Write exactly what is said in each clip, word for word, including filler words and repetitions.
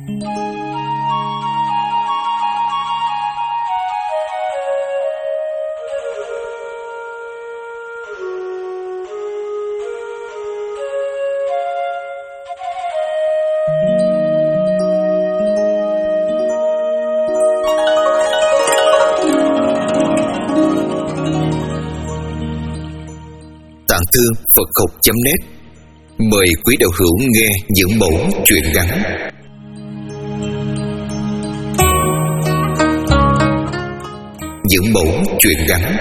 Tạng Thư Phật học chấm net mời quý đạo hữu nghe Dưỡng Mẫu truyện ngắn. Dưỡng Mẫu truyện ngắn.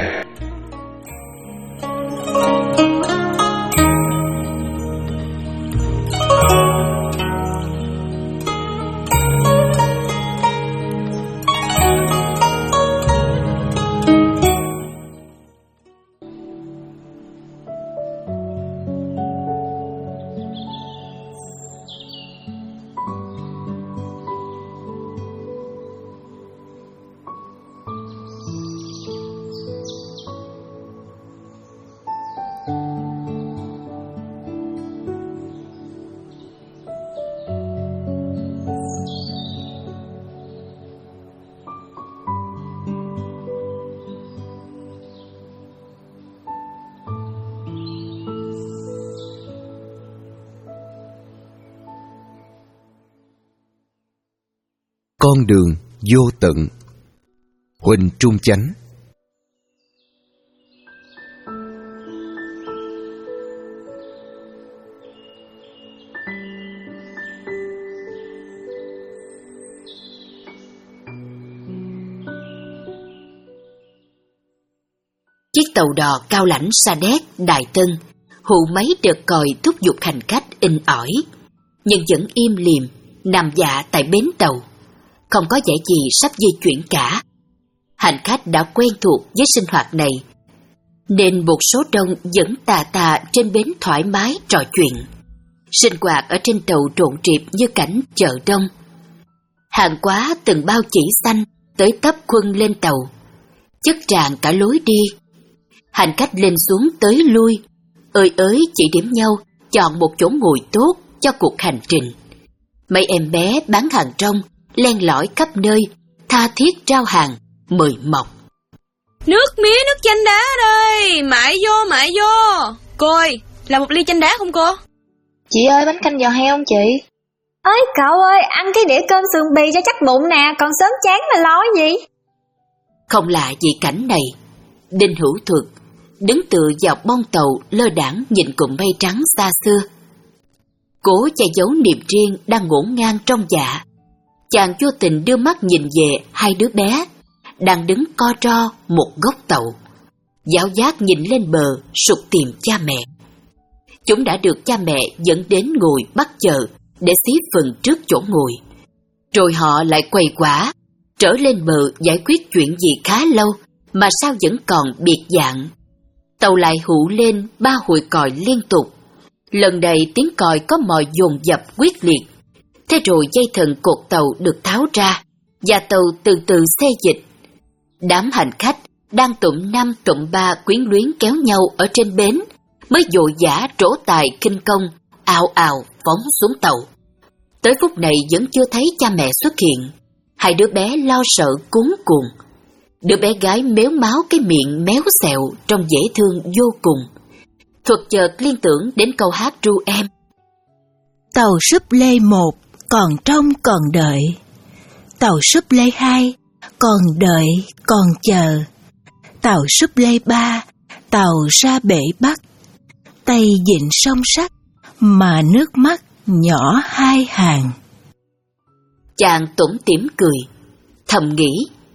Con đường vô tận. Huỳnh Trung Chánh. Chiếc tàu đò cao lãnh Sa Đéc, Đại Tân hụ mấy đợt còi thúc giục hành khách in ỏi, nhưng vẫn im lìm nằm dạ tại bến tàu, không có vẻ gì sắp di chuyển cả. Hành khách đã quen thuộc với sinh hoạt này, nên một số đông vẫn tà tà trên bến thoải mái trò chuyện. Sinh hoạt ở trên tàu rộn rịp như cảnh chợ đông. Hàng hóa từng bao chỉ xanh tới tấp khuân lên tàu, chất tràn cả lối đi. Hành khách lên xuống tới lui, ơi ới chỉ điểm nhau chọn một chỗ ngồi tốt cho cuộc hành trình. Mấy em bé bán hàng rong len lỏi khắp nơi, tha thiết trao hàng, mời mọc. Nước mía, nước chanh đá đây, mại vô, mại vô. Cô ơi, làm một ly chanh đá không cô? Chị ơi, bánh canh giò heo không chị? Ơi cậu ơi, ăn cái đĩa cơm sườn bì cho chắc bụng nè, còn sớm chán mà lo gì. Không lạ gì cảnh này. Đinh Hữu Thuật đứng tựa vào bông tàu lơ đãng nhìn cụm mây trắng xa xưa. Cố che giấu niềm riêng đang ngổn ngang trong dạ. Chàng vô tình đưa mắt nhìn về hai đứa bé đang đứng co ro một góc tàu, giáo giác nhìn lên bờ sục tìm cha mẹ. Chúng đã được cha mẹ dẫn đến ngồi bắt chờ để xí phần trước chỗ ngồi, rồi họ lại quầy quả trở lên bờ giải quyết chuyện gì khá lâu mà sao vẫn còn biệt dạng. Tàu lại hụ lên ba hồi còi liên tục. Lần này tiếng còi có mồi dồn dập quyết liệt. Thế rồi dây thần cột tàu được tháo ra và tàu từ từ xê dịch. Đám hành khách đang tụm năm tụm ba quyến luyến kéo nhau ở trên bến mới vội vã trổ tài kinh công, ào ào phóng xuống tàu. Tới phút này vẫn chưa thấy cha mẹ xuất hiện. Hai đứa bé lo sợ cuống cuồng. Đứa bé gái méo máu cái miệng méo xẹo trông dễ thương vô cùng. Thuật chợt liên tưởng đến câu hát ru em. Tàu súp lê một còn trông còn đợi, tàu súp lê hai còn đợi còn chờ, tàu súp lê ba tàu ra bể Bắc, tay vịn song sắt mà nước mắt nhỏ hai hàng. Chàng tủm tỉm cười, thầm nghĩ.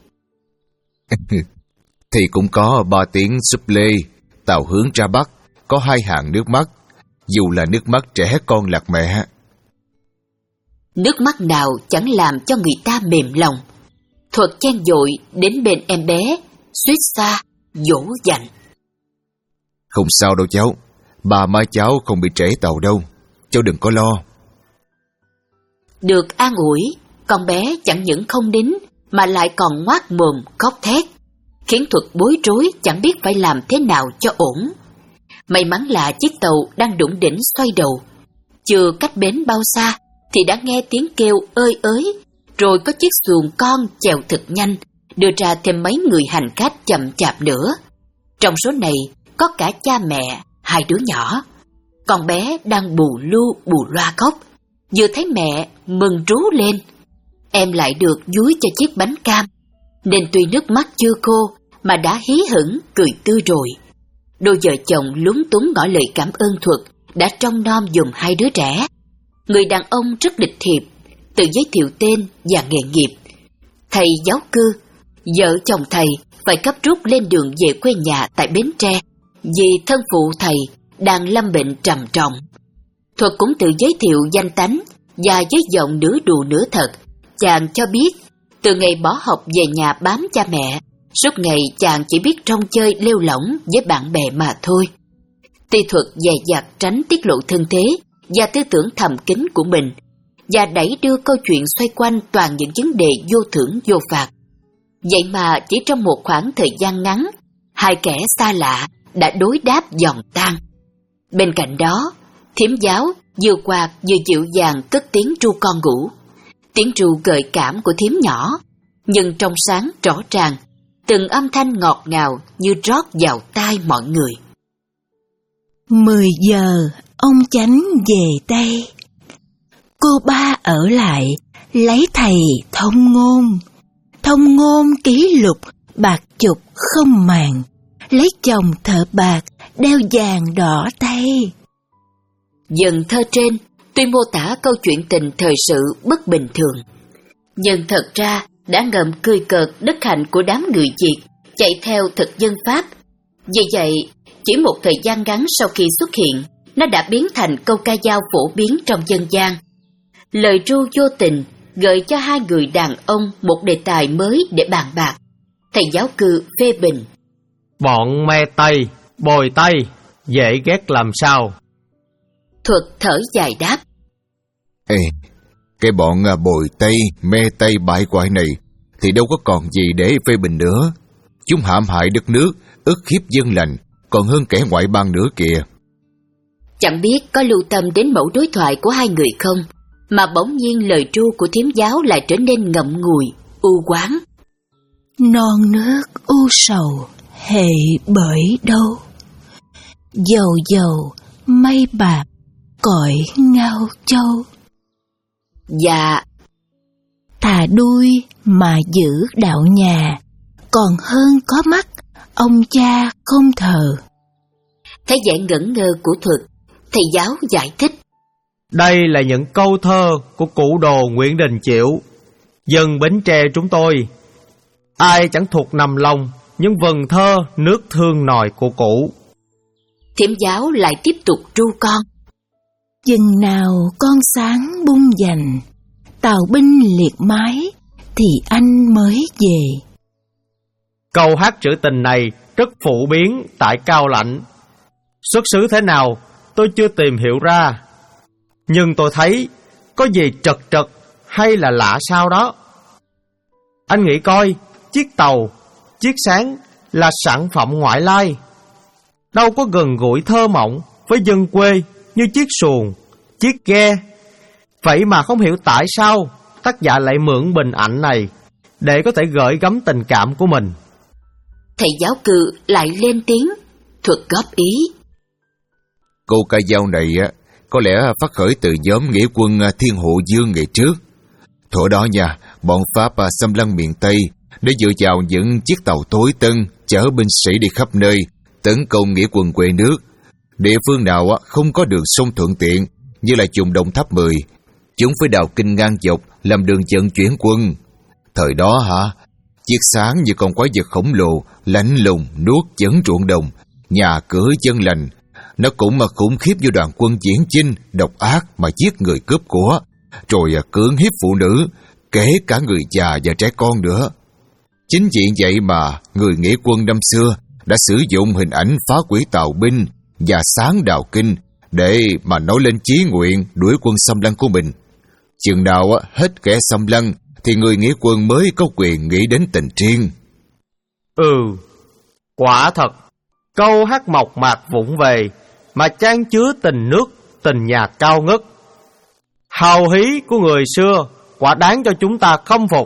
Thì cũng có ba tiếng súp lê, tàu hướng ra Bắc, có hai hàng nước mắt, dù là nước mắt trẻ con lạc mẹ. Nước mắt nào chẳng làm cho người ta mềm lòng. Thuật chen dội đến bên em bé, suýt xa, dỗ dành. Không sao đâu cháu, ba má cháu không bị trễ tàu đâu, cháu đừng có lo. Được an ủi, con bé chẳng những không nín mà lại còn ngoác mồm khóc thét, khiến Thuật bối rối chẳng biết phải làm thế nào cho ổn. May mắn là chiếc tàu đang đủng đỉnh xoay đầu, chưa cách bến bao xa thì đã nghe tiếng kêu ơi ới, rồi có chiếc xuồng con chèo thật nhanh, đưa ra thêm mấy người hành khách chậm chạp nữa. Trong số này có cả cha mẹ, hai đứa nhỏ. Con bé đang bù lu bù loa khóc, vừa thấy mẹ mừng rú lên. Em lại được dúi cho chiếc bánh cam, nên tuy nước mắt chưa khô mà đã hí hửng cười tươi rồi. Đôi vợ chồng lúng túng ngỏ lời cảm ơn Thuật đã trông nom giùm hai đứa trẻ. Người đàn ông rất lịch thiệp, tự giới thiệu tên và nghề nghiệp. Thầy giáo cư, vợ chồng thầy phải gấp rút lên đường về quê nhà tại Bến Tre vì thân phụ thầy đang lâm bệnh trầm trọng. Thuật cũng tự giới thiệu danh tánh và với giọng nửa đùa nửa thật, chàng cho biết từ ngày bỏ học về nhà bám cha mẹ, suốt ngày chàng chỉ biết trông chơi lêu lỏng với bạn bè mà thôi. Tuy Thuật dè dặt tránh tiết lộ thân thế và tư tưởng thầm kín của mình, và đẩy đưa câu chuyện xoay quanh toàn những vấn đề vô thưởng vô phạt. Vậy mà chỉ trong một khoảng thời gian ngắn, hai kẻ xa lạ đã đối đáp giòn tan. Bên cạnh đó, thím giáo vừa quạt vừa dịu dàng cất tiếng ru con ngủ. Tiếng ru gợi cảm của thím nhỏ, nhưng trong sáng rõ ràng, từng âm thanh ngọt ngào như rót vào tai mọi người. Mười giờ, ông Chánh về Tây. Cô ba ở lại, lấy thầy thông ngôn. Thông ngôn ký lục, bạc chục không màng, lấy chồng thợ bạc, đeo vàng đỏ tay. Dần thơ trên tuy mô tả câu chuyện tình thời sự bất bình thường, nhưng thật ra đã ngầm cười cợt đức hạnh của đám người Việt chạy theo thực dân Pháp. Vì vậy, chỉ một thời gian ngắn sau khi xuất hiện, nó đã biến thành câu ca dao phổ biến trong dân gian. Lời ru vô tình gợi cho hai người đàn ông một đề tài mới để bàn bạc. Thầy giáo cư phê bình: bọn me Tây, bồi Tây, dễ ghét làm sao. Thuật thở dài đáp: Ê, cái bọn bồi Tây, me Tây bại quại này thì đâu có còn gì để phê bình nữa. Chúng hãm hại đất nước, ức hiếp dân lành, còn hơn kẻ ngoại bang nữa kìa. Chẳng biết có lưu tâm đến mẫu đối thoại của hai người không, mà bỗng nhiên lời ru của thím giáo lại trở nên ngậm ngùi, u quáng. Non nước u sầu, hệ bởi đâu. Dầu dầu, mây bạc, cõi ngao châu. Dạ. Thà đuôi mà giữ đạo nhà, còn hơn có mắt, ông cha không thờ. Thấy vẻ ngẩn ngơ của Thuật, thầy giáo giải thích: Đây là những câu thơ của cụ đồ Nguyễn Đình Chiểu, dân Bến Tre chúng tôi. Ai chẳng thuộc nằm lòng những vần thơ nước thương nòi của cụ. Thím giáo lại tiếp tục ru con: Chừng nào con sáng bung dành, tàu binh liệt mái, thì anh mới về. Câu hát trữ tình này rất phổ biến tại Cao Lãnh. Xuất xứ thế nào tôi chưa tìm hiểu ra, nhưng tôi thấy có gì trật trật hay là lạ sao đó. Anh nghĩ coi, chiếc tàu, chiếc sáng là sản phẩm ngoại lai, đâu có gần gũi thơ mộng với dân quê như chiếc xuồng, chiếc ghe. Vậy mà không hiểu tại sao tác giả lại mượn bình ảnh này để có thể gửi gắm tình cảm của mình. Thầy giáo cư lại lên tiếng. Thuật góp ý: Câu ca dao này có lẽ phát khởi từ nhóm nghĩa quân Thiên Hộ Dương ngày trước. Thuở đó nha, bọn Pháp xâm lăng miền Tây để dựa vào những chiếc tàu tối tân chở binh sĩ đi khắp nơi, tấn công nghĩa quân quê nước. Địa phương nào không có đường sông thuận tiện như là vùng Đồng Tháp mười, chúng phải đào kinh ngang dọc làm đường vận chuyển quân. Thời đó hả, chiếc sáng như con quái vật khổng lồ, lạnh lùng nuốt chửng ruộng đồng, nhà cửa dân lành. Nó cũng mà khủng khiếp như đoàn quân diễn chinh độc ác mà giết người cướp của, rồi cưỡng hiếp phụ nữ, kể cả người già và trẻ con nữa. Chính vì vậy mà người nghĩa quân năm xưa đã sử dụng hình ảnh phá quỷ tàu binh và sáng đào kinh để mà nói lên chí nguyện đuổi quân xâm lăng của mình. Chừng nào hết kẻ xâm lăng thì người nghĩa quân mới có quyền nghĩ đến tình riêng. Ừ, quả thật, câu hát mộc mạc vụng về mà chan chứa tình nước, tình nhà cao ngất. Hào hí của người xưa quả đáng cho chúng ta khâm phục.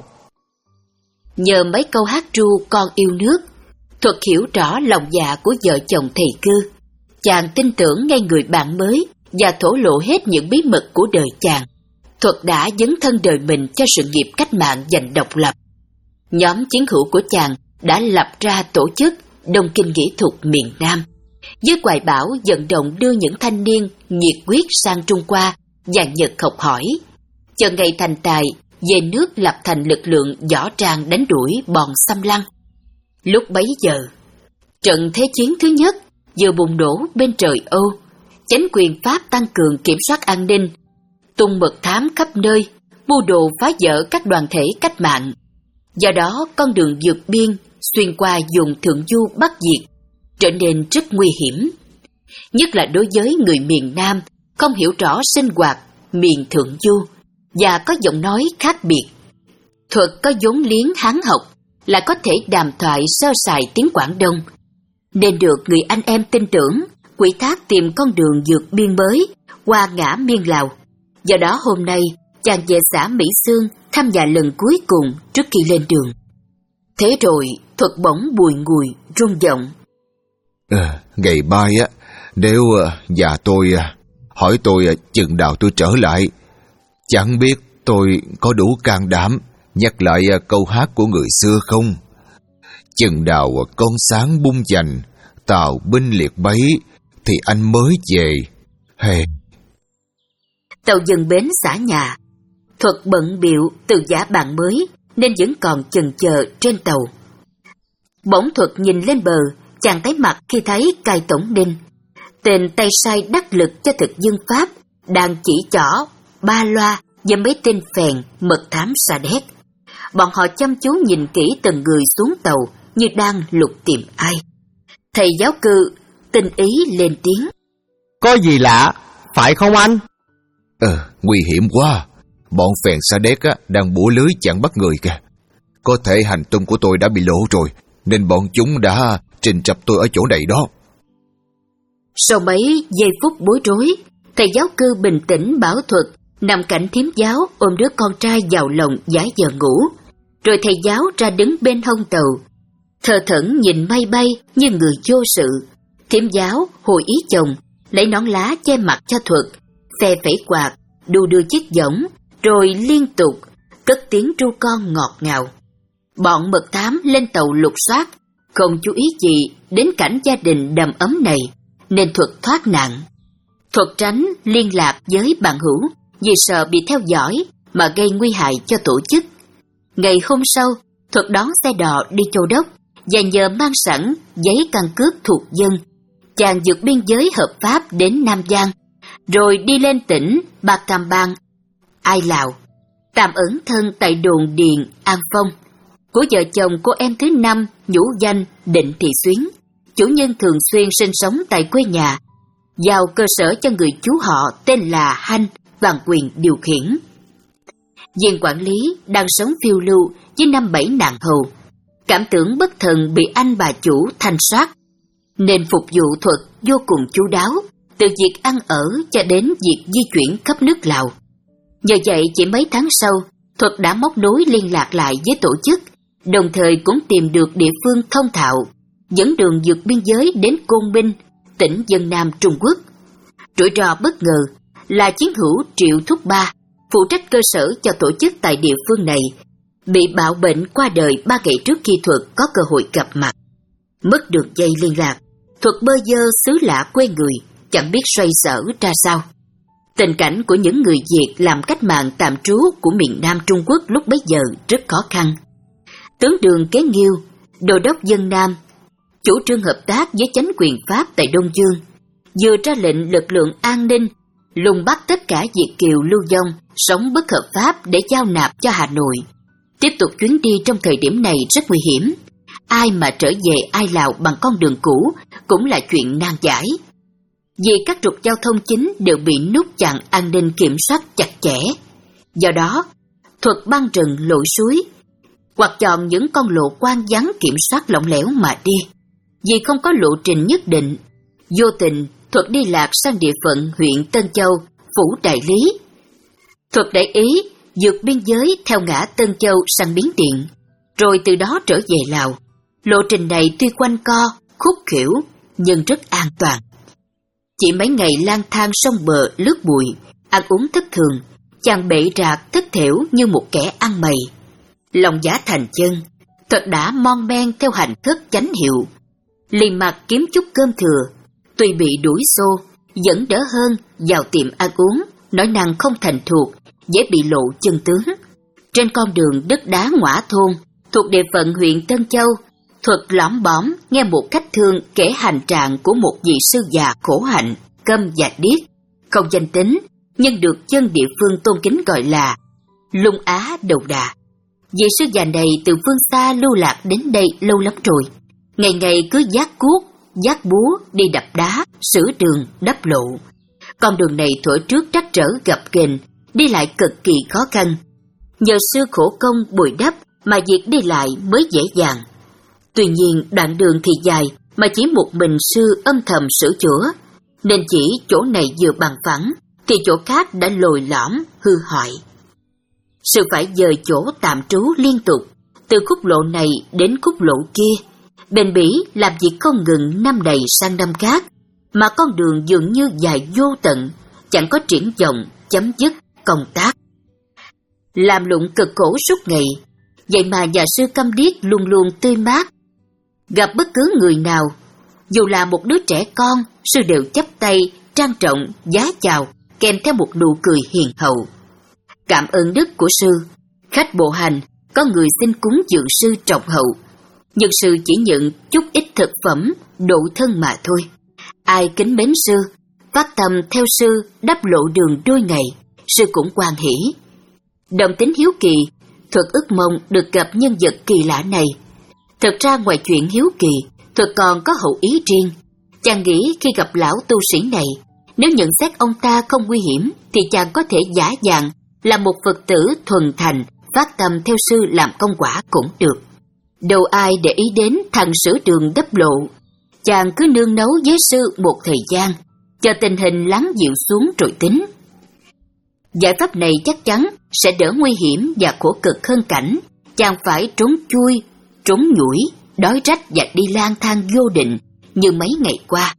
Nhờ mấy câu hát ru Con yêu nước, Thuật hiểu rõ lòng dạ của vợ chồng thầy cư. Chàng tin tưởng ngay người bạn mới và thổ lộ hết những bí mật của đời chàng. Thuật đã dấn thân đời mình cho sự nghiệp cách mạng giành độc lập. Nhóm chiến hữu của chàng đã lập ra tổ chức Đông Kinh Nghĩa Thục miền Nam, với hoài bão vận động đưa những thanh niên nhiệt huyết sang Trung Hoa và Nhật học hỏi, chờ ngày thành tài về nước lập thành lực lượng võ trang đánh đuổi bọn xâm lăng. Lúc bấy giờ, trận thế chiến thứ nhất vừa bùng nổ bên trời Âu, chánh quyền Pháp tăng cường kiểm soát an ninh, tung mật thám khắp nơi, mưu đồ phá vỡ các đoàn thể cách mạng. Do đó, con đường vượt biên xuyên qua vùng Thượng Du Bắc Việt trở nên rất nguy hiểm, nhất là đối với người miền Nam không hiểu rõ sinh hoạt miền Thượng Du và có giọng nói khác biệt. Thuật có vốn liếng Hán học, lại có thể đàm thoại sơ sài tiếng Quảng Đông, nên được người anh em tin tưởng, ủy thác tìm con đường vượt biên mới qua ngã Miên Lào. Do đó hôm nay chàng về xã Mỹ Xương thăm nhà lần cuối cùng trước khi lên đường. Thế rồi Thuật bỗng bùi ngùi rung giọng. À, ngày mai á, nếu à, già tôi à, hỏi tôi à, chừng nào tôi trở lại, chẳng biết tôi có đủ can đảm nhắc lại à, câu hát của người xưa không? Chừng nào à, con sáng bung dành, tàu binh liệt bấy, thì anh mới về. Hey. Tàu dừng bến xã nhà. Thuật bận bịu từ giả bạn mới nên vẫn còn chần chờ trên tàu. Bỗng Thuật nhìn lên bờ, chàng tái mặt khi thấy Cai Tổng Đinh, tên tay sai đắc lực cho thực dân Pháp, đang chỉ trỏ ba loa với mấy tên phèn mật thám Sa Đéc. Bọn họ chăm chú nhìn kỹ từng người xuống tàu như đang lục tìm ai. Thầy giáo cư tinh ý lên tiếng. Có gì lạ, phải không anh? Ờ, nguy hiểm quá. Bọn phèn Sa Đéc á, đang bủa lưới chặn bắt người kìa. Có thể hành tung của tôi đã bị lộ rồi, nên bọn chúng đã trình trập tôi ở chỗ này đó. Sau mấy giây phút bối rối, thầy giáo cư bình tĩnh bảo Thuật nằm cạnh thím giáo ôm đứa con trai vào lòng giả giờ ngủ. Rồi thầy giáo ra đứng bên hông tàu, thờ thẫn nhìn mây bay như người vô sự. Thím giáo hồi ý chồng, lấy nón lá che mặt cho Thuật, phe phẩy quạt, đu đưa chiếc võng, rồi liên tục cất tiếng ru con ngọt ngào. Bọn mật thám lên tàu lục soát, không chú ý gì đến cảnh gia đình đầm ấm này, nên Thuật thoát nạn. Thuật tránh liên lạc với bạn hữu vì sợ bị theo dõi mà gây nguy hại cho tổ chức. Ngày hôm sau, Thuật đón xe đò đi Châu Đốc và nhờ mang sẵn giấy căn cước thuộc dân, chàng vượt biên giới hợp pháp đến Nam Giang, rồi đi lên tỉnh Ba Cam Bang, Ai Lào, tạm ẩn thân tại đồn điền An Phong của vợ chồng cô em thứ năm nhũ danh Định Thị Xuyến, chủ nhân thường xuyên sinh sống tại quê nhà, giao cơ sở cho người chú họ tên là Hanh toàn quyền điều khiển. Viên quản lý đang sống phiêu lưu với năm bảy nàng hầu, cảm tưởng bất thần bị anh bà chủ thanh soát, nên phục vụ Thuật vô cùng chu đáo, từ việc ăn ở cho đến việc di chuyển khắp nước Lào. Nhờ vậy chỉ mấy tháng sau, Thuật đã móc nối liên lạc lại với tổ chức, đồng thời cũng tìm được địa phương thông thạo, dẫn đường vượt biên giới đến Côn Minh, tỉnh Vân Nam Trung Quốc. Rủi ro bất ngờ là chiến hữu Triệu Thúc Ba, phụ trách cơ sở cho tổ chức tại địa phương này, bị bạo bệnh qua đời ba ngày trước khi Thuật có cơ hội gặp mặt. Mất được dây liên lạc, Thuật bơ vơ xứ lạ quê người, chẳng biết xoay sở ra sao. Tình cảnh của những người Việt làm cách mạng tạm trú của miền Nam Trung Quốc lúc bấy giờ rất khó khăn. Tướng Đường Kế Nghiêu, đô đốc Vân Nam, chủ trương hợp tác với chánh quyền Pháp tại Đông Dương, vừa ra lệnh lực lượng an ninh lùng bắt tất cả Việt kiều lưu vong sống bất hợp pháp để giao nạp cho Hà Nội. Tiếp tục chuyến đi trong thời điểm này rất nguy hiểm. Ai mà trở về Ai Lào bằng con đường cũ cũng là chuyện nan giải, vì các trục giao thông chính đều bị nút chặn an ninh kiểm soát chặt chẽ. Do đó, Thuật băng rừng lội suối, hoặc chọn những con lộ quan vắng kiểm soát lỏng lẻo mà đi. Vì không có lộ trình nhất định, vô tình Thuật đi lạc sang địa phận huyện Tân Châu, phủ Đại Lý. Thuật để ý vượt biên giới theo ngã Tân Châu sang Miến Điện, rồi từ đó trở về Lào. Lộ trình này tuy quanh co, khúc khuỷu, nhưng rất an toàn. Chỉ mấy ngày lang thang sông bờ lướt bụi, ăn uống thất thường, chàng bệ rạc thất thểu như một kẻ ăn mày. Lòng giả thành chân, Thuật đã mon men theo hành khất chánh hiệu, liền mặt kiếm chút cơm thừa, tuy bị đuổi xô, vẫn đỡ hơn vào tiệm ăn uống, nói năng không thành thục, dễ bị lộ chân tướng. Trên con đường đất đá Ngoã Thôn, thuộc địa phận huyện Tân Châu, Thuật lõm bõm nghe một khách thương kể hành trạng của một vị sư già khổ hạnh, câm và điếc, không danh tính, nhưng được dân địa phương tôn kính gọi là Lung Á Đầu Đà. Vị sư già này từ phương xa lưu lạc đến đây lâu lắm rồi, ngày ngày cứ vác cuốc, vác búa đi đập đá, sửa đường, đắp lộ. Con đường này thuở trước trắc trở gập ghềnh, đi lại cực kỳ khó khăn. Nhờ sư khổ công bồi đắp mà việc đi lại mới dễ dàng. Tuy nhiên đoạn đường thì dài mà chỉ một mình sư âm thầm sửa chữa, nên chỉ chỗ này vừa bằng phẳng thì chỗ khác đã lồi lõm, hư hoại. Sư phải dời chỗ tạm trú liên tục, từ khúc lộ này đến khúc lộ kia, bền bỉ làm việc không ngừng năm này sang năm khác, mà con đường dường như dài vô tận, chẳng có triển vọng, chấm dứt công tác. Làm lụng cực khổ suốt ngày, vậy mà nhà sư câm điếc luôn luôn tươi mát. Gặp bất cứ người nào, dù là một đứa trẻ con, sư đều chắp tay, trang trọng, giá chào, kèm theo một nụ cười hiền hậu. Cảm ơn đức của sư, khách bộ hành, có người xin cúng dường sư trọng hậu, nhưng sư chỉ nhận chút ít thực phẩm, độ thân mà thôi. Ai kính mến sư, phát tâm theo sư đắp lộ đường đôi ngày, sư cũng hoan hỉ. Đồng tính hiếu kỳ, Thuật ước mong được gặp nhân vật kỳ lạ này. Thật ra ngoài chuyện hiếu kỳ, Thuật còn có hậu ý riêng. Chàng nghĩ khi gặp lão tu sĩ này, nếu nhận xét ông ta không nguy hiểm, thì chàng có thể giả dạng là một Phật tử thuần thành, phát tâm theo sư làm công quả cũng được. Đâu ai để ý đến thằng sửa đường đắp lộ. Chàng cứ nương nấu với sư một thời gian, chờ tình hình lắng dịu xuống rồi tính. Giải pháp này chắc chắn sẽ đỡ nguy hiểm và khổ cực hơn cảnh chàng phải trốn chui, trốn nhủi, đói rách và đi lang thang vô định như mấy ngày qua.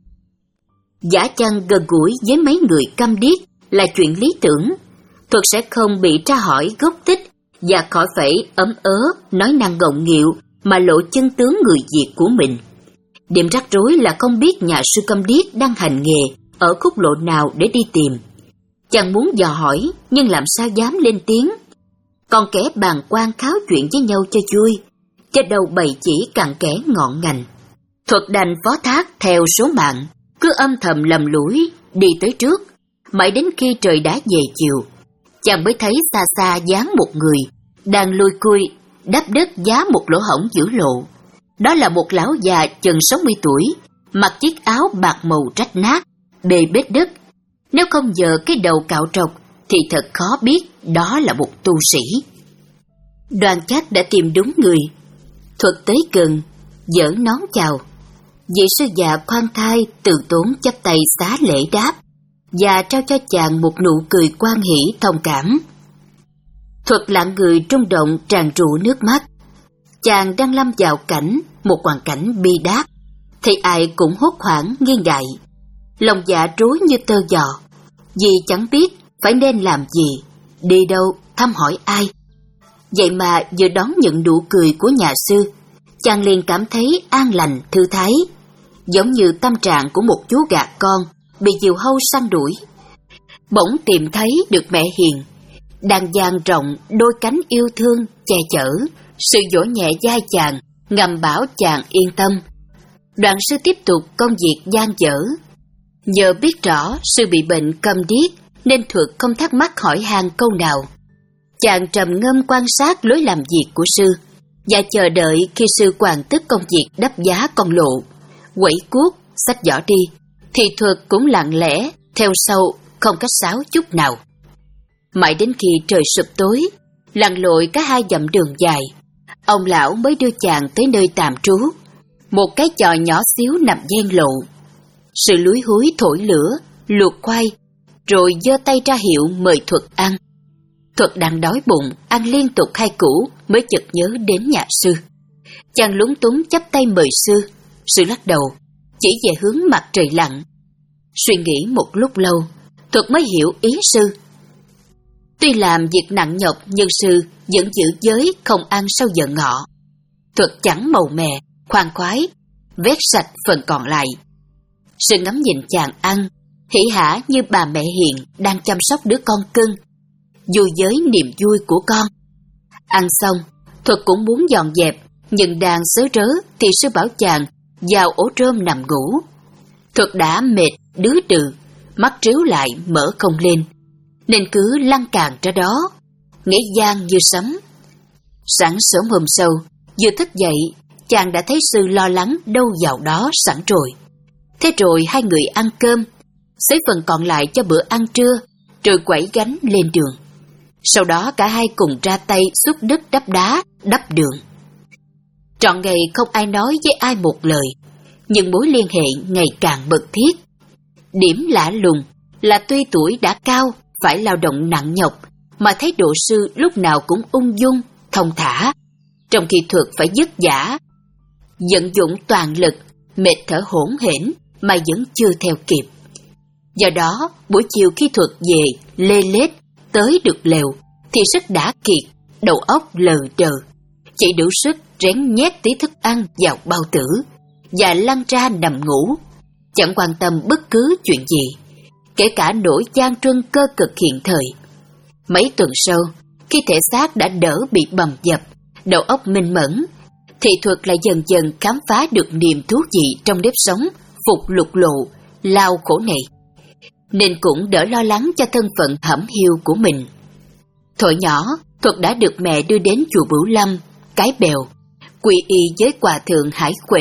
Giả chăng gần gũi với mấy người câm điếc là chuyện lý tưởng, Thuật sẽ không bị tra hỏi gốc tích và khỏi phải ấm ớ nói năng ngọng nghịu mà lộ chân tướng người Việt của mình. Điểm rắc rối là không biết nhà sư câm điếc đang hành nghề ở khúc lộ nào để đi tìm. Chàng muốn dò hỏi nhưng làm sao dám lên tiếng. Còn kẻ bàn quan kháo chuyện với nhau cho vui, cho đầu bày chỉ cặn kẽ ngọn ngành. Thuật đành phó thác theo số mạng, cứ âm thầm lầm lũi đi tới trước, mãi đến khi trời đã về chiều, chàng mới thấy xa xa dáng một người đang lùi cui đắp đất giá một lỗ hổng giữa lộ. Đó là một lão già chừng sáu mươi tuổi, mặc chiếc áo bạc màu rách nát, bê bết đất. Nếu không giờ cái đầu cạo trọc thì thật khó biết đó là một tu sĩ. Đoàn chắc đã tìm đúng người. Thuật tới gần, giở nón chào. Vị sư già khoan thai từ tốn chắp tay xá lễ đáp và trao cho chàng một nụ cười quan hỷ thông cảm. Thuật lặng người trung động tràn trụ nước mắt. Chàng đang lâm vào cảnh, một hoàn cảnh bi đát, thì ai cũng hốt hoảng nghi ngại. Lòng dạ rối như tơ giò, vì chẳng biết phải nên làm gì, đi đâu, thăm hỏi ai. Vậy mà vừa đón nhận nụ cười của nhà sư, chàng liền cảm thấy an lành, thư thái, giống như tâm trạng của một chú gà con bị diều hâu săn đuổi. Bỗng tìm thấy được mẹ hiền, đang dang rộng đôi cánh yêu thương che chở, sự dỗ nhẹ vai chàng, ngầm bảo chàng yên tâm. Đoàn sư tiếp tục công việc dang dở. Nhờ biết rõ sư bị bệnh câm điếc nên Thuật không thắc mắc hỏi han câu nào. Chàng trầm ngâm quan sát lối làm việc của sư và chờ đợi khi sư hoàn tất công việc đắp giá con lộ, quẩy cuốc, xách giỏ đi, thì Thuật cũng lặng lẽ theo sau, không cách sáo chút nào. Mãi đến khi trời sụp tối, lặn lội cả hai dặm đường dài, ông lão mới đưa chàng tới nơi tạm trú, một cái chòi nhỏ xíu nằm ven lộ. Sự lúi húi thổi lửa, luộc khoai, rồi giơ tay ra hiệu mời Thuật ăn. Thuật đang đói bụng, ăn liên tục hai củ mới chợt nhớ đến nhà sư. Chàng lúng túng chắp tay mời sư. Sư lắc đầu, chỉ về hướng mặt trời lặn. Suy nghĩ một lúc lâu, Thuật mới hiểu ý sư. Tuy làm việc nặng nhọc, nhưng sư vẫn giữ giới không ăn sau giờ ngọ. Thuật chẳng màu mè, khoan khoái, vét sạch phần còn lại. Sư ngắm nhìn chàng ăn, hỉ hả như bà mẹ hiền đang chăm sóc đứa con cưng, vui với niềm vui của con. Ăn xong, Thuật cũng muốn dọn dẹp, nhưng đang sớ rớ thì sư bảo chàng vào ổ rơm nằm ngủ. Thuật đã mệt đứ đừ, mắt tríu lại mở không lên, nên cứ lăn càng ra đó, nghe gian như sấm. Sáng sớm hôm sau, vừa thức dậy, chàng đã thấy sư lo lắng đâu vào đó sẵn rồi. Thế rồi hai người ăn cơm, xới phần còn lại cho bữa ăn trưa, rồi quẩy gánh lên đường. Sau đó cả hai cùng ra tay xúc đất đắp đá, đắp đường. Trọn ngày không ai nói với ai một lời, nhưng mối liên hệ ngày càng mật thiết. Điểm lạ lùng là tuy tuổi đã cao, phải lao động nặng nhọc, mà thấy độ sư lúc nào cũng ung dung, thông thả, trong khi Thuật phải vất vả, vận dụng toàn lực, mệt thở hổn hển mà vẫn chưa theo kịp. Do đó, buổi chiều khi Thuật về lê lết tới được lều thì sức đã kiệt, đầu óc lờ đờ, chỉ đủ sức rén nhét tí thức ăn vào bao tử và lăn ra nằm ngủ, chẳng quan tâm bất cứ chuyện gì, kể cả nỗi gian truân cơ cực hiện thời. Mấy tuần sau, khi thể xác đã đỡ bị bầm dập, đầu óc minh mẫn, thì Thuật lại dần dần khám phá được niềm thú vị trong nếp sống phục lục lộ, lao khổ này, nên cũng đỡ lo lắng cho thân phận hẩm hiu của mình. Thuở nhỏ, Thuật đã được mẹ đưa đến chùa Bửu Lâm, Cái Bèo, quy y với hòa thượng Hải Huệ.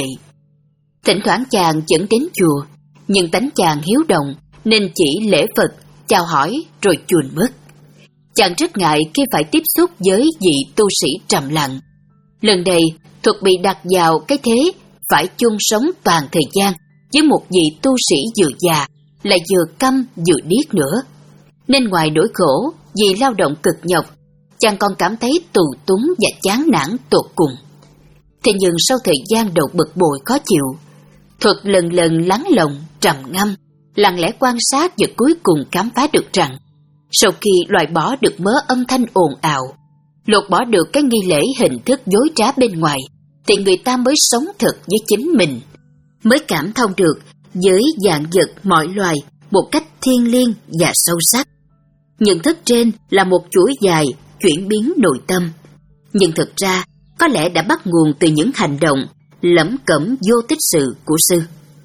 Thỉnh thoảng chàng dẫn đến chùa, nhưng tánh chàng hiếu động nên chỉ lễ Phật, chào hỏi rồi chuồn mất. Chàng rất ngại khi phải tiếp xúc với vị tu sĩ trầm lặng. Lần này, Thuật bị đặt vào cái thế phải chung sống toàn thời gian với một vị tu sĩ vừa già, lại vừa câm vừa điếc nữa. Nên ngoài nỗi khổ vì lao động cực nhọc, chàng còn cảm thấy tù túng và chán nản tột cùng. Thế nhưng sau thời gian đầu bực bội khó chịu, Thuật lần lần lắng lòng, trầm ngâm, lặng lẽ quan sát và cuối cùng khám phá được rằng, sau khi loại bỏ được mớ âm thanh ồn ào, lột bỏ được cái nghi lễ hình thức dối trá bên ngoài, thì người ta mới sống thật với chính mình, mới cảm thông được với vạn vật mọi loài một cách thiêng liêng và sâu sắc. Nhận thức trên là một chuỗi dài chuyển biến nội tâm, nhưng thực ra có lẽ đã bắt nguồn từ những hành động lẩm cẩm vô tích sự của sư.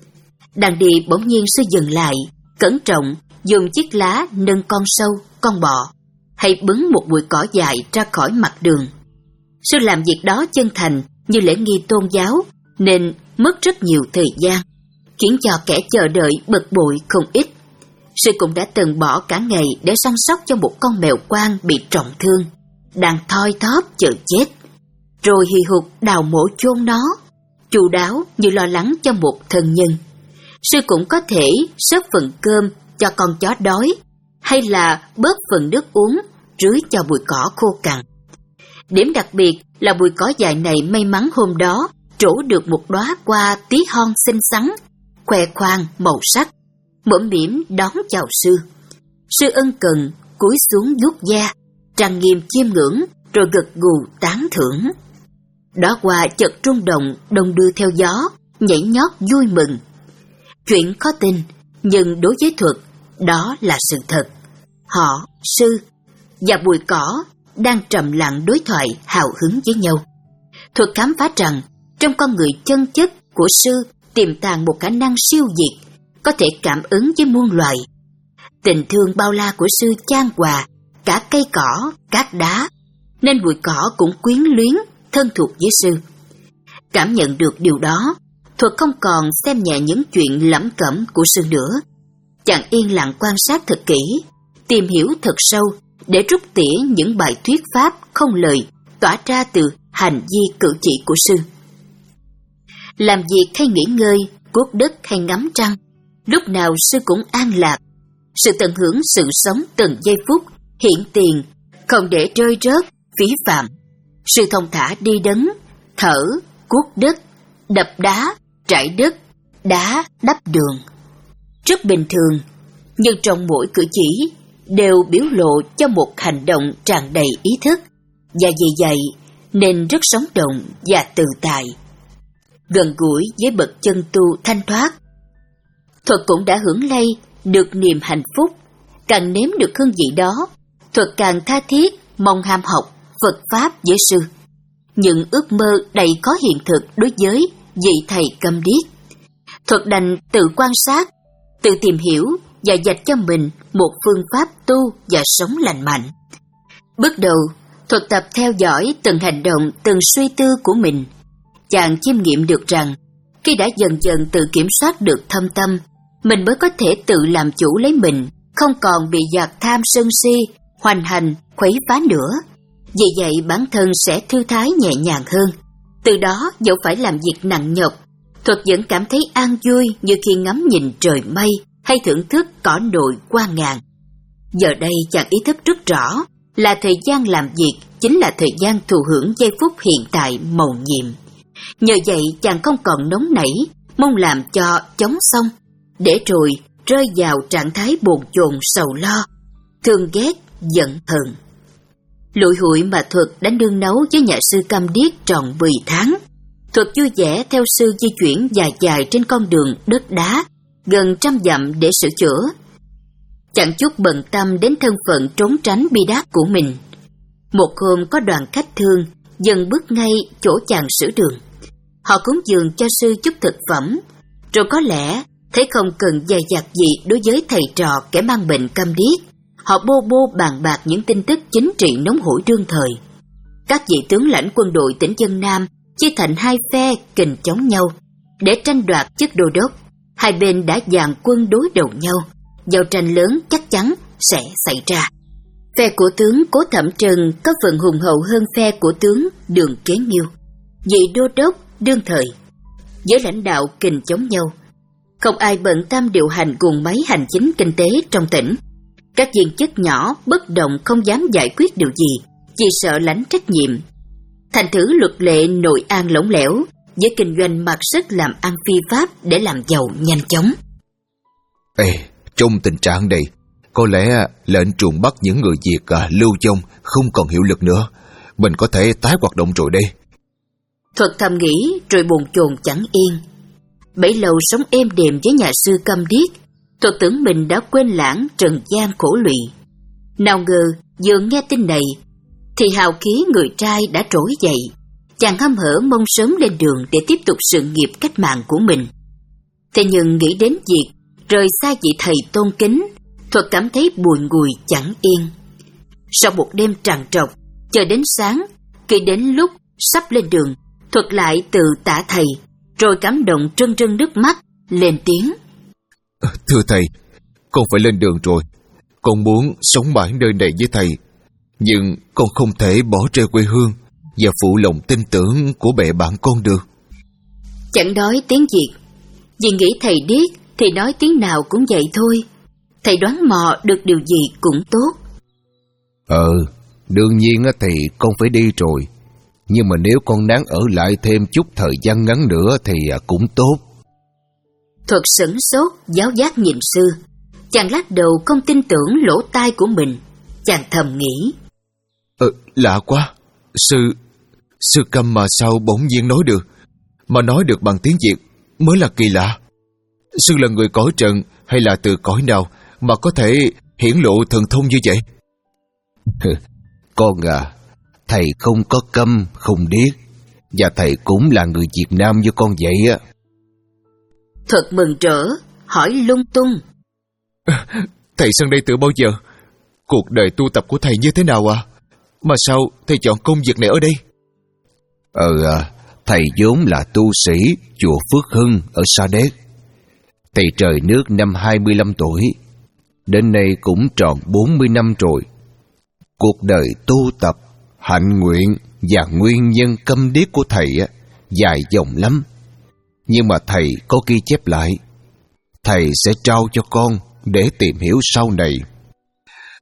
Đang đi bỗng nhiên sư dừng lại, cẩn trọng dùng chiếc lá nâng con sâu, con bọ, hay bứng một bụi cỏ dài ra khỏi mặt đường. Sư làm việc đó chân thành như lễ nghi tôn giáo, nên mất rất nhiều thời gian, khiến cho kẻ chờ đợi bực bội không ít. Sư cũng đã từng bỏ cả ngày để săn sóc cho một con mèo quang bị trọng thương, đang thoi thóp chờ chết, rồi hì hục đào mộ chôn nó, chu đáo như lo lắng cho một thân nhân. Sư cũng có thể xớp phần cơm cho con chó đói, hay là bớt phần nước uống rưới cho bụi cỏ khô cằn. Điểm đặc biệt là bụi cỏ dài này may mắn hôm đó trổ được một đóa hoa tí hon xinh xắn, khoe khoang màu sắc, mõm mỉm đón chào sư. Sư ân cần cúi xuống vuốt da, trang nghiêm chiêm ngưỡng, rồi gật gù tán thưởng. Đóa hoa chợt rung động, đông đưa theo gió, nhảy nhót vui mừng. Chuyện khó tin, nhưng đối với Thuật, đó là sự thật. Họ, sư và bụi cỏ đang trầm lặng đối thoại hào hứng với nhau. Thuật khám phá rằng trong con người chân chất của sư tiềm tàng một khả năng siêu việt, có thể cảm ứng với muôn loài. Tình thương bao la của sư chan hòa cả cây cỏ, cát đá, nên bụi cỏ cũng quyến luyến, thân thuộc với sư. Cảm nhận được điều đó, Thuật không còn xem nhẹ những chuyện lẩm cẩm của sư nữa. Chàng yên lặng quan sát thật kỹ, tìm hiểu thật sâu để rút tỉa những bài thuyết pháp không lời tỏa ra từ hành vi cử chỉ của sư. Làm việc hay nghỉ ngơi, cuốc đất hay ngắm trăng, lúc nào sư cũng an lạc. Sự tận hưởng sự sống từng giây phút, hiện tiền, không để rơi rớt, phí phạm. Sư thông thả đi đấng, thở, cuốc đất, đập đá, trải đất, đá, đắp đường. Rất bình thường, nhưng trong mỗi cử chỉ đều biểu lộ cho một hành động tràn đầy ý thức, và vì vậy nên rất sống động và tự tại, gần gũi với bậc chân tu thanh thoát. Thuật cũng đã hưởng lây được niềm hạnh phúc, càng nếm được hương vị đó, Thuật càng tha thiết mong ham học Phật Pháp với sư. Những ước mơ đầy có hiện thực đối với vị thầy câm điếc. Thuật đành tự quan sát, tự tìm hiểu và dạch cho mình một phương pháp tu và sống lành mạnh. Bước đầu, Thuật tập theo dõi từng hành động, từng suy tư của mình. Chàng chiêm nghiệm được rằng, khi đã dần dần tự kiểm soát được thâm tâm, mình mới có thể tự làm chủ lấy mình, không còn bị giặc tham sân si, hoành hành, khuấy phá nữa. Vì vậy bản thân sẽ thư thái nhẹ nhàng hơn. Từ đó dẫu phải làm việc nặng nhọc, Thuật vẫn cảm thấy an vui như khi ngắm nhìn trời mây hay thưởng thức cỏ nội qua ngàn. Giờ đây chàng ý thức rất rõ là thời gian làm việc chính là thời gian thụ hưởng giây phút hiện tại mầu nhiệm. Nhờ vậy chàng không còn nóng nảy, mong làm cho chóng xong, để rồi rơi vào trạng thái bồn chồn sầu lo, thương ghét, giận hờn. Lụi hụi mà Thuật đã nương nấu với nhà sư câm điếc tròn mười tháng. Thuật vui vẻ theo sư di chuyển dài dài trên con đường đất đá, gần trăm dặm để sửa chữa. Chẳng chút bận tâm đến thân phận trốn tránh bi đát của mình. Một hôm có đoàn khách thương dần bước ngay chỗ chàng sửa đường. Họ cúng dường cho sư chút thực phẩm, rồi có lẽ thấy không cần dày dặt gì đối với thầy trò kẻ mang bệnh câm điếc. Họ bô bô bàn bạc những tin tức chính trị nóng hổi đương thời. Các vị tướng lãnh quân đội tỉnh Vân Nam chia thành hai phe kình chống nhau để tranh đoạt chức đô đốc. Hai bên đã dàn quân đối đầu nhau, giao tranh lớn chắc chắn sẽ xảy ra. Phe của tướng Cố Thẩm Trần có phần hùng hậu hơn phe của tướng Đường Kế Nghiêu, vị đô đốc đương thời. Với lãnh đạo kình chống nhau, không ai bận tâm điều hành guồng máy hành chính kinh tế trong tỉnh. Các viên chức nhỏ bất động không dám giải quyết điều gì, vì sợ lãnh trách nhiệm. Thành thử luật lệ nội an lỏng lẻo, với kinh doanh mặc sức làm ăn phi pháp để làm giàu nhanh chóng. Ê, trong tình trạng này, có lẽ lệnh truồng bắt những người Việt à, lưu vong không còn hiệu lực nữa. Mình có thể tái hoạt động rồi đây. Thuật thầm nghĩ rồi bồn chồn chẳng yên. Bấy lâu sống êm đềm với nhà sư câm điếc, Thuật tưởng mình đã quên lãng trần gian khổ lụy. Nào ngờ vừa nghe tin này thì hào khí người trai đã trỗi dậy. Chàng hăm hở mong sớm lên đường để tiếp tục sự nghiệp cách mạng của mình. Thế nhưng nghĩ đến việc rời xa vị thầy tôn kính, Thuật cảm thấy buồn ngùi chẳng yên. Sau một đêm trằn trọc, chờ đến sáng, khi đến lúc sắp lên đường, Thuật lại từ tạ thầy, rồi cảm động trân trân nước mắt, lên tiếng. Thưa thầy, con phải lên đường rồi. Con muốn sống mãi nơi này với thầy, nhưng con không thể bỏ rơi quê hương và phụ lòng tin tưởng của bè bạn con được. Chẳng nói tiếng Việt, vì nghĩ thầy điếc thì nói tiếng nào cũng vậy thôi. Thầy đoán mò được điều gì cũng tốt. Ờ, đương nhiên thì con phải đi rồi. Nhưng mà nếu con đáng ở lại thêm chút thời gian ngắn nữa thì cũng tốt. Thuật sửng sốt, giáo giác nhìn sư. Chàng lắc đầu không tin tưởng lỗ tai của mình. Chàng thầm nghĩ. Ờ, lạ quá. Sư, sư câm mà sao bỗng nhiên nói được. Mà nói được bằng tiếng Việt mới là kỳ lạ. Sư là người cõi trần hay là từ cõi nào mà có thể hiển lộ thần thông như vậy? Con à, thầy không có câm, không điếc. Và thầy cũng là người Việt Nam như con vậy á. Thuật mừng rỡ, hỏi lung tung. Thầy sang đây từ bao giờ? Cuộc đời tu tập của thầy như thế nào à? Mà sao thầy chọn công việc này ở đây? Ờ, à, thầy vốn là tu sĩ chùa Phước Hưng ở Sa Đéc. Thầy trời nước năm hai mươi lăm tuổi, đến nay cũng tròn bốn mươi năm rồi. Cuộc đời tu tập, hạnh nguyện và nguyên nhân câm điếc của thầy á, dài dòng lắm. Nhưng mà thầy có ghi chép lại. Thầy sẽ trao cho con để tìm hiểu sau này. À,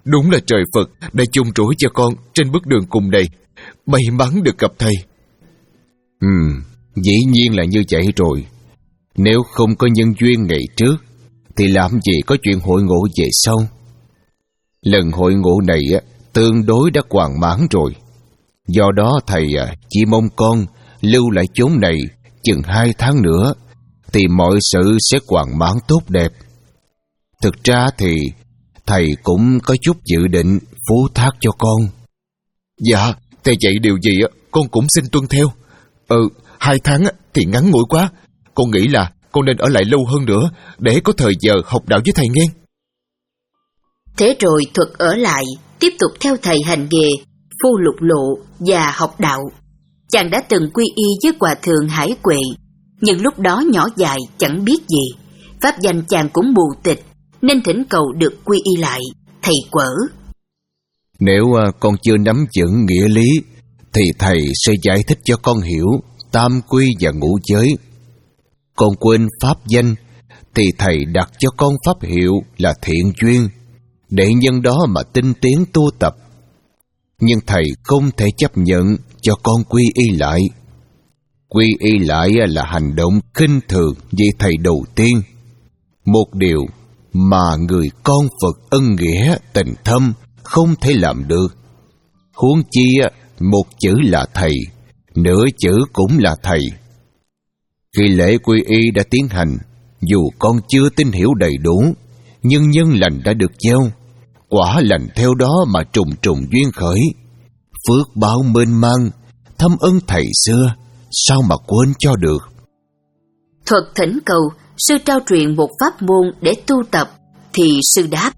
Đúng là trời Phật đã chung rủi cho con trên bước đường cùng này. May mắn được gặp thầy. Ừm, dĩ nhiên là như vậy rồi. Nếu không có nhân duyên ngày trước thì làm gì có chuyện hội ngộ về sau. Lần hội ngộ này á, tương đối đã hoàn mãn rồi. Do đó thầy à, chỉ mong con lưu lại chốn này chừng hai tháng nữa thì mọi sự sẽ hoàn mãn tốt đẹp. Thực ra thì thầy cũng có chút dự định phú thác cho con. Dạ, thầy dạy điều gì á, con cũng xin tuân theo. Ừ, hai tháng thì ngắn ngủi quá. Con nghĩ là con nên ở lại lâu hơn nữa để có thời giờ học đạo với thầy nghe. Thế rồi Thuật ở lại, tiếp tục theo thầy hành nghề, phu lục lộ và học đạo. Chàng đã từng quy y với hòa thượng Hải Quệ, nhưng lúc đó nhỏ dại chẳng biết gì. Pháp danh chàng cũng mù tịch, nên thỉnh cầu được quy y lại, thầy quở. Nếu con chưa nắm vững nghĩa lý, thì thầy sẽ giải thích cho con hiểu tam quy và ngũ giới. Con quên pháp danh, thì thầy đặt cho con pháp hiệu là thiện duyên, để nhân đó mà tinh tiến tu tập. Nhưng thầy không thể chấp nhận cho con quy y lại. Quy y lại là hành động khinh thường với thầy đầu tiên. Một điều mà người con Phật ân nghĩa tình thâm không thể làm được. Huống chi một chữ là thầy, nửa chữ cũng là thầy. Khi lễ quy y đã tiến hành, dù con chưa tin hiểu đầy đủ, nhưng nhân lành đã được gieo, quả lành theo đó mà trùng trùng duyên khởi. Phước báo mênh mang, thâm ân thầy xưa, sao mà quên cho được. Thuật thỉnh cầu sư trao truyền một pháp môn để tu tập, thì sư đáp: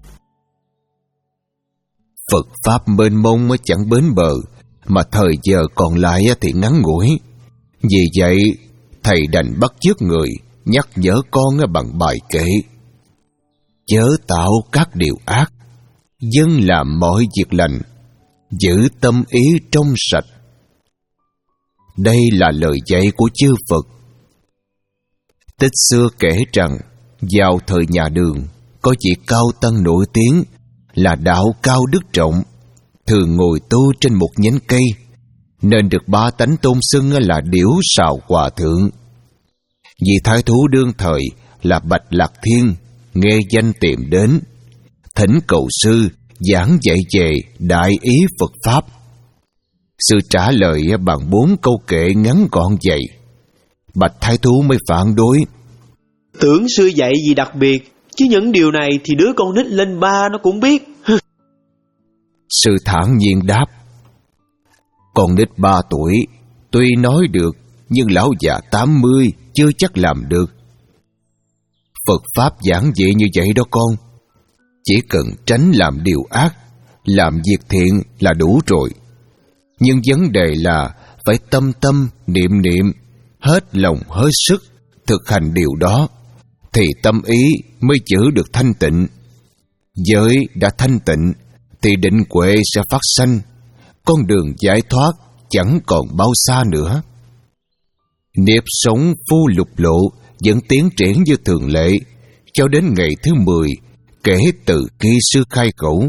Phật pháp mênh mông chẳng bến bờ, mà thời giờ còn lại thì ngắn ngủi. Vì vậy thầy đành bắt chước người nhắc nhở con bằng bài kệ: chớ tạo các điều ác, dân làm mọi việc lành, giữ tâm ý trong sạch. Đây là lời dạy của chư Phật. Tích xưa kể rằng, vào thời nhà Đường, có vị cao tăng nổi tiếng là đạo cao đức trọng, thường ngồi tu trên một nhánh cây, nên được ba tánh tôn xưng là Điểu Sào Hòa Thượng. Vị thái thú đương thời là Bạch Lạc Thiên nghe danh tìm đến, thỉnh cầu sư giảng dạy về đại ý Phật pháp. Sư trả lời bằng bốn câu kệ ngắn gọn vậy. Bạch thái thú mới phản đối: tưởng sư dạy gì đặc biệt, chứ những điều này thì đứa con nít lên ba nó cũng biết. Sư thản nhiên đáp: con nít ba tuổi tuy nói được, nhưng lão già tám mươi chưa chắc làm được. Phật pháp giảng dị như vậy đó con. Chỉ cần tránh làm điều ác, làm việc thiện là đủ rồi. Nhưng vấn đề là phải tâm tâm niệm niệm, hết lòng hết sức thực hành điều đó, thì tâm ý mới giữ được thanh tịnh. Giới đã thanh tịnh thì định huệ sẽ phát sanh, con đường giải thoát chẳng còn bao xa nữa. Nghiệp sống phu lục lộ vẫn tiến triển như thường lệ cho đến ngày thứ mười kể từ khi sư khai khẩu.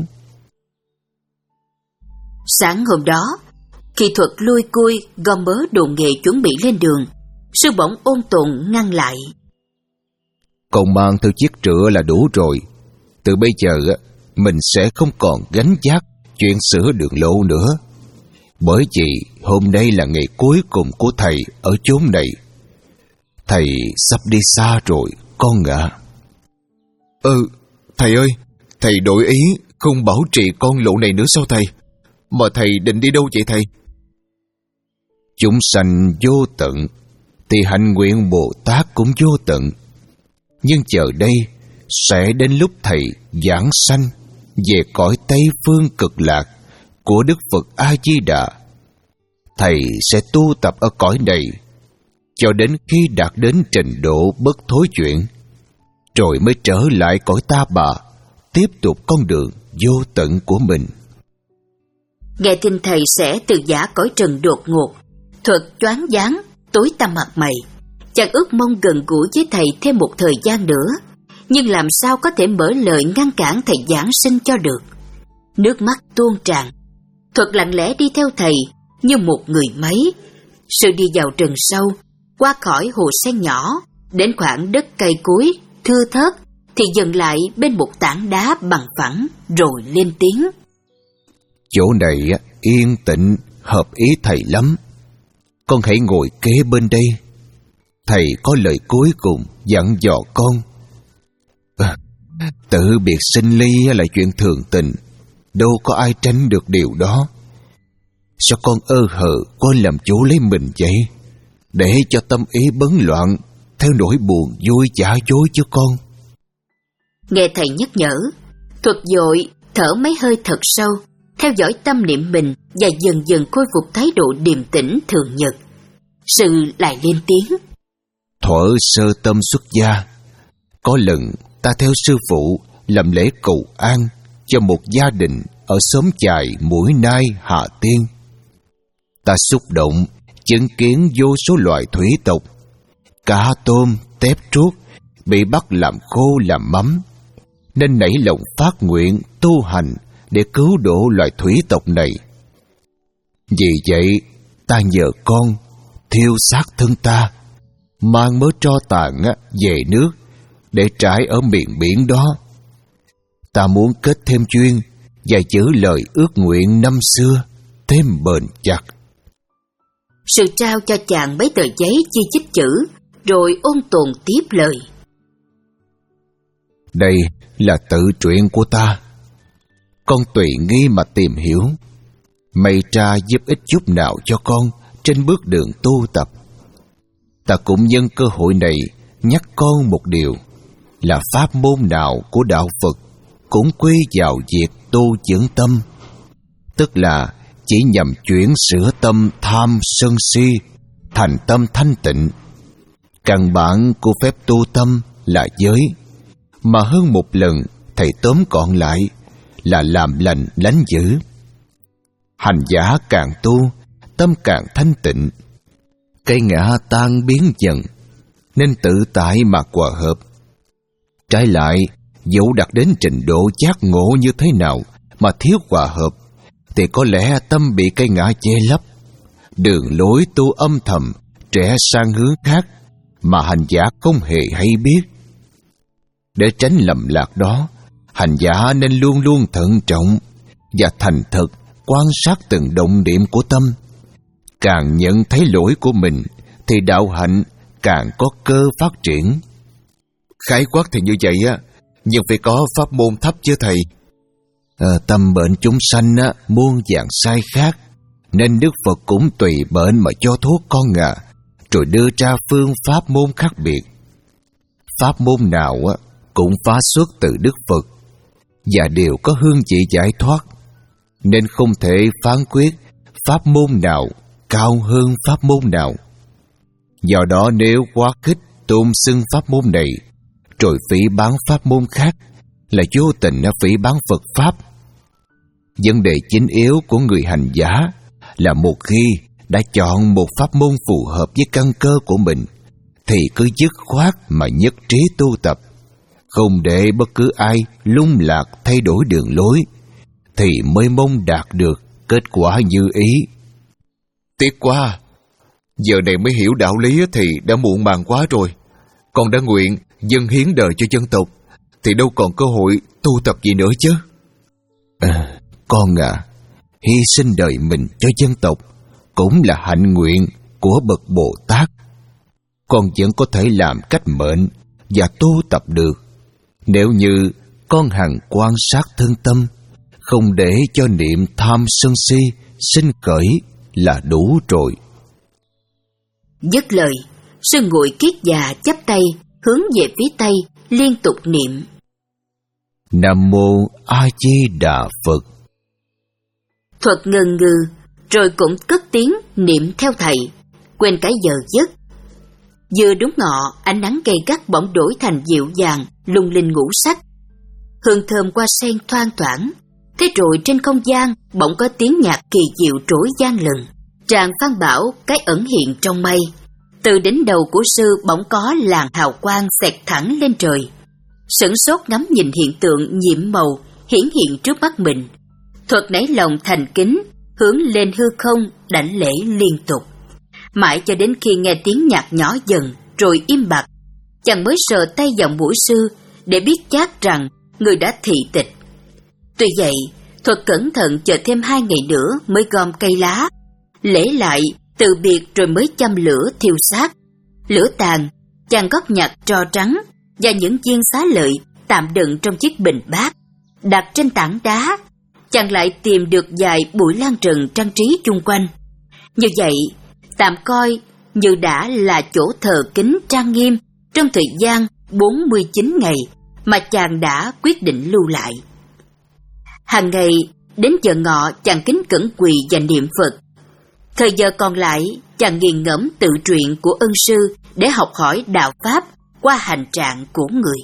Sáng hôm đó, khi Thuật lui cui gom mớ đồ nghề chuẩn bị lên đường, sư bỗng ôn tồn ngăn lại: Còn mang theo chiếc trựa là đủ rồi. Từ bây giờ mình sẽ không còn gánh vác chuyện sửa đường lộ nữa. Bởi vì hôm nay là ngày cuối cùng của thầy ở chốn này. Thầy sắp đi xa rồi con ạ. Ừ, thầy ơi, thầy đổi ý không bảo trì con lộ này nữa sao thầy? Mà thầy định đi đâu vậy thầy? Chúng sanh vô tận thì hạnh nguyện Bồ Tát cũng vô tận. Nhưng chờ đây sẽ đến lúc thầy giảng sanh về cõi Tây Phương Cực Lạc của Đức Phật A-di-đà. Thầy sẽ tu tập ở cõi này cho đến khi đạt đến trình độ bất thối chuyển, rồi mới trở lại cõi Ta Bà, tiếp tục con đường vô tận của mình. Nghe tin thầy sẽ từ giả cõi trần đột ngột, Thuật choáng váng, tối tăm mặt mày. Chàng ước mong gần gũi với thầy thêm một thời gian nữa, nhưng làm sao có thể mở lời ngăn cản thầy giảng sinh cho được. nước mắt tuôn tràn. Thuật lặng lẽ đi theo thầy như một người máy. Sư đi vào rừng sâu, qua khỏi hồ sen nhỏ, đến khoảng đất cây cối thưa thớt thì dừng lại bên một tảng đá bằng phẳng rồi lên tiếng. Chỗ này yên tĩnh, hợp ý thầy lắm. Con hãy ngồi kế bên đây. Thầy có lời cuối cùng dặn dò con. À, tự biệt sinh ly là chuyện thường tình, đâu có ai tránh được điều đó. Sao con ơ hờ quên làm chủ lấy mình vậy? Để cho tâm ý bấn loạn theo nỗi buồn vui giả dối chứ con. Nghe thầy nhắc nhở, Thuật vội thở mấy hơi thật sâu, theo dõi tâm niệm mình và dần dần khôi phục thái độ điềm tĩnh thường nhật. Sư lại lên tiếng. Thuở sơ tâm xuất gia, có lần ta theo sư phụ làm lễ cầu an cho một gia đình ở xóm chài Mũi Nai, Hà Tiên. Ta xúc động chứng kiến vô số loài thủy tộc, cá tôm, tép truốt bị bắt làm khô làm mắm, nên nảy lòng phát nguyện tu hành để cứu độ loài thủy tộc này. Vì vậy, ta nhờ con thiêu xác thân ta, mang mớ tro tàn về nước để trải ở miền biển đó. Ta muốn kết thêm duyên và giữ lời ước nguyện năm xưa thêm bền chặt. Sư trao cho chàng mấy tờ giấy chi chít chữ, rồi ôn tồn tiếp lời. Đây là tự truyện của ta. Con tùy nghi mà tìm hiểu. May tra giúp ích chút nào cho con trên bước đường tu tập. Ta cũng nhân cơ hội này nhắc con một điều, là pháp môn nào của đạo Phật cũng quy vào việc tu dưỡng tâm, tức là chỉ nhằm chuyển sửa tâm tham sân si thành tâm thanh tịnh. Căn bản của phép tu tâm là giới, mà hơn một lần thầy tóm gọn lại là làm lành lánh dữ. Hành giả càng tu, tâm càng thanh tịnh, cây ngã tan biến dần, nên tự tại mà hòa hợp. Trái lại, dẫu đạt đến trình độ giác ngộ như thế nào mà thiếu hòa hợp, thì có lẽ tâm bị cây ngã che lấp, đường lối tu âm thầm trẻ sang hướng khác mà hành giả không hề hay biết. Để tránh lầm lạc đó, hành giả nên luôn luôn thận trọng và thành thật quan sát từng động niệm của tâm. Càng nhận thấy lỗi của mình thì đạo hạnh càng có cơ phát triển. Khái quát thì như vậy á, nhưng phải có pháp môn thấp chứ thầy. À, tâm bệnh chúng sanh á, muôn dạng sai khác, nên Đức Phật cũng tùy bệnh mà cho thuốc con à, rồi đưa ra phương pháp môn khác biệt. Pháp môn nào á, cũng phá xuất từ Đức Phật và đều có hương vị giải thoát, nên không thể phán quyết pháp môn nào cao hơn pháp môn nào. Do đó nếu quá khích tôn xưng pháp môn này rồi phỉ báng pháp môn khác là vô tình phỉ báng Phật Pháp. Vấn đề chính yếu của người hành giả là một khi đã chọn một pháp môn phù hợp với căn cơ của mình thì cứ dứt khoát mà nhất trí tu tập, không để bất cứ ai lung lạc thay đổi đường lối, thì mới mong đạt được kết quả như ý. Tiếc quá, giờ này mới hiểu đạo lý thì đã muộn màng quá rồi. Con đã nguyện dâng hiến đời cho dân tộc thì đâu còn cơ hội tu tập gì nữa chứ. À, con à, hy sinh đời mình cho dân tộc cũng là hạnh nguyện của bậc Bồ Tát. Con vẫn có thể làm cách mệnh và tu tập được nếu như con hằng quan sát thân tâm, không để cho niệm tham sân si sinh khởi là đủ rồi. Dứt lời, sư ngồi kiết già chắp tay hướng về phía tây, liên tục niệm: Nam mô A Di Đà Phật. Thuật ngần ngừ rồi cũng cất tiếng niệm theo thầy, quên cả giờ giấc. Vừa đúng ngọ, ánh nắng gay gắt bỗng đổi thành dịu dàng, lung linh ngũ sắc. Hương thơm hoa sen thoang thoảng. Thế rồi trên không gian bỗng có tiếng nhạc kỳ diệu trỗi vang lần. Tràng Phan Bảo cái ẩn hiện trong mây. Từ đỉnh đầu của sư bỗng có làn hào quang xẹt thẳng lên trời. Sửng sốt ngắm nhìn hiện tượng nhiệm màu hiển hiện trước mắt mình. Thuật nảy lòng thành kính, hướng lên hư không đảnh lễ liên tục. Mãi cho đến khi nghe tiếng nhạc nhỏ dần rồi im bặt, chàng mới sờ tay vào mũi sư để biết chắc rằng người đã thị tịch. Tuy vậy, Thuật cẩn thận chờ thêm hai ngày nữa mới gom cây lá, lễ lại từ biệt rồi mới châm lửa thiêu xác. Lửa tàn, chàng gót nhặt tro trắng và những viên xá lợi tạm đựng trong chiếc bình bát, đặt trên tảng đá. Chàng lại tìm được vài bụi lan trần trang trí chung quanh. Như vậy, tạm coi như đã là chỗ thờ kính trang nghiêm trong thời gian bốn mươi chín ngày mà chàng đã quyết định lưu lại. Hàng ngày, đến giờ ngọ chàng kính cẩn quỳ và niệm Phật. Thời giờ còn lại, chàng nghiền ngẫm tự truyện của ân sư để học hỏi đạo Pháp qua hành trạng của người.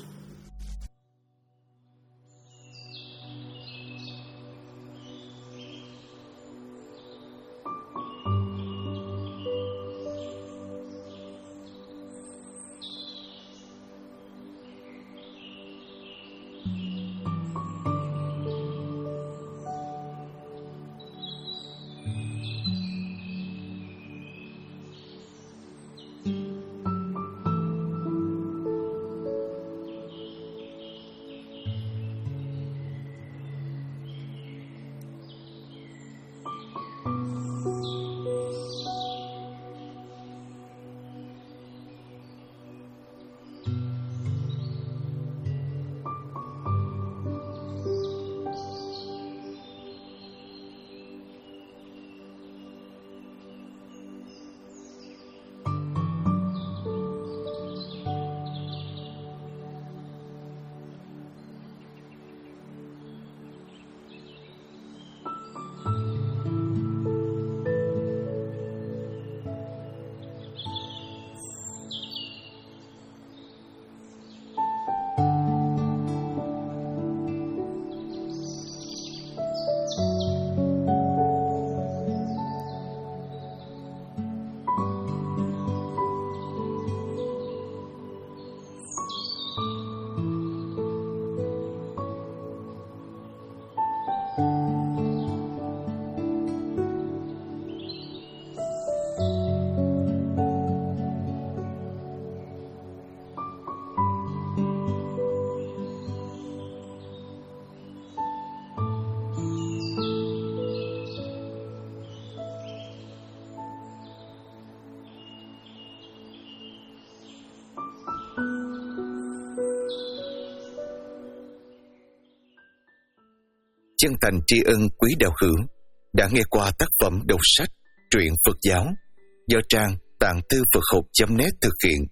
Chân thành tri ân quý đạo hữu đã nghe qua tác phẩm đọc sách truyện Phật giáo do trang tạng thư Phật học chấm net thực hiện.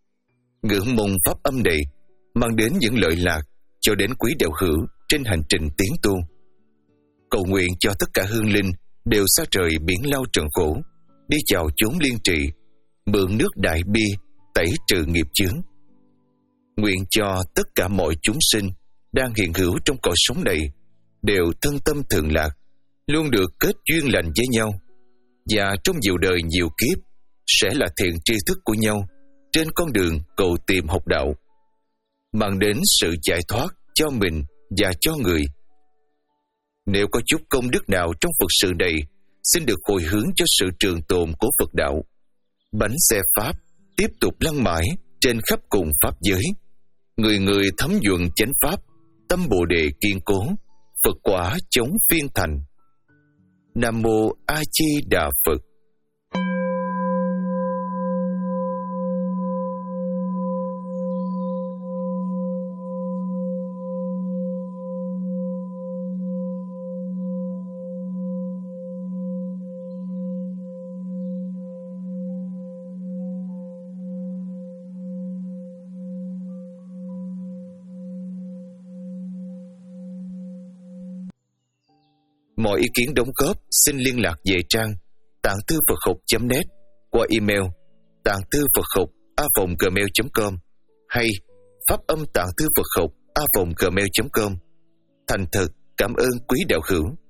Ngưỡng mong pháp âm này mang đến những lợi lạc cho đến quý đạo hữu trên hành trình tiến tu. Cầu nguyện cho tất cả hương linh đều xa trời biển lao trần khổ, đi vào chốn liên trì, mượn nước đại bi tẩy trừ nghiệp chướng. Nguyện cho tất cả mọi chúng sinh đang hiện hữu trong cõi sống này đều thân tâm thường lạc, luôn được kết duyên lành với nhau, và trong nhiều đời nhiều kiếp sẽ là thiện tri thức của nhau trên con đường cầu tìm học đạo, mang đến sự giải thoát cho mình và cho người. Nếu có chút công đức nào trong Phật sự này, xin được hồi hướng cho sự trường tồn của Phật đạo. Bánh xe Pháp tiếp tục lăn mãi trên khắp cùng Pháp giới. Người người thấm nhuận chánh Pháp, tâm Bồ Đề kiên cố, Phật quả chống phiên thành. Nam Mô A Di Đà Phật. Mọi ý kiến đóng góp xin liên lạc về trang tạng thư Phật học chấm net qua email tạng thư Phật học a vòng gmail chấm com hay pháp âm tạng thư Phật học a vòng gmail chấm com. Thành thật cảm ơn quý đạo hữu.